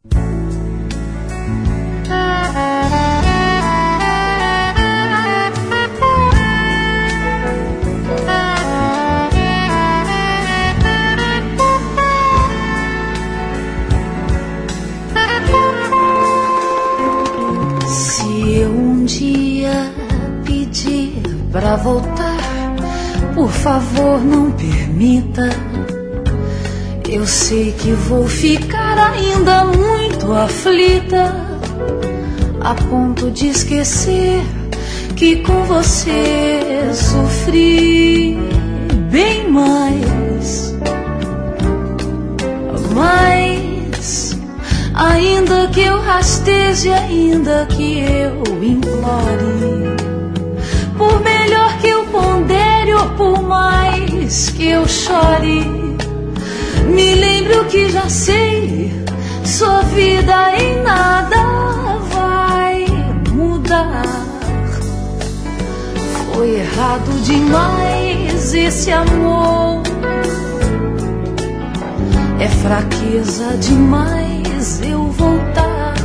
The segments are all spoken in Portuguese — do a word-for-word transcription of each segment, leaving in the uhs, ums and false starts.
Pra voltar, por favor, não permita. Eu sei que vou ficar ainda muito aflita, a ponto de esquecer que com você sofri bem mais. Mas, ainda que eu rasteje, ainda que eu implore, por melhor que eu pondere ou por mais que eu chore, me lembro que já sei, sua vida em nada vai mudar. Foi errado demais esse amor, é fraqueza demais eu voltar.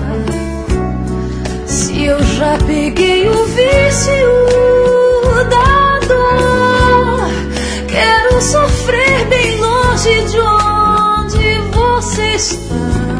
Se eu já peguei o vício da dor, quero sofrer bem longe de onde você está.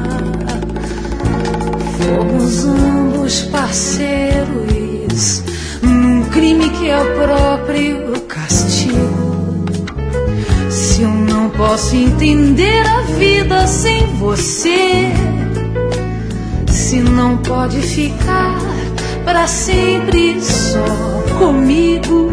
Fomos ambos parceiros num crime que é o próprio castigo. Se eu não posso entender a vida sem você, se não pode ficar pra sempre só comigo.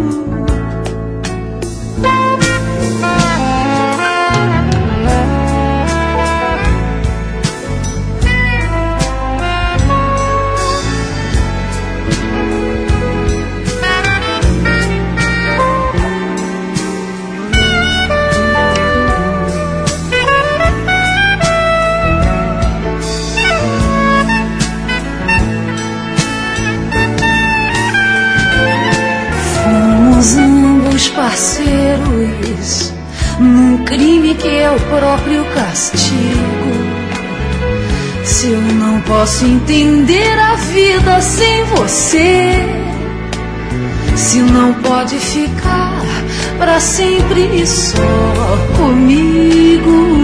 Parceiros num crime que é o próprio castigo. Se eu não posso entender a vida sem você, se não pode ficar pra sempre só comigo.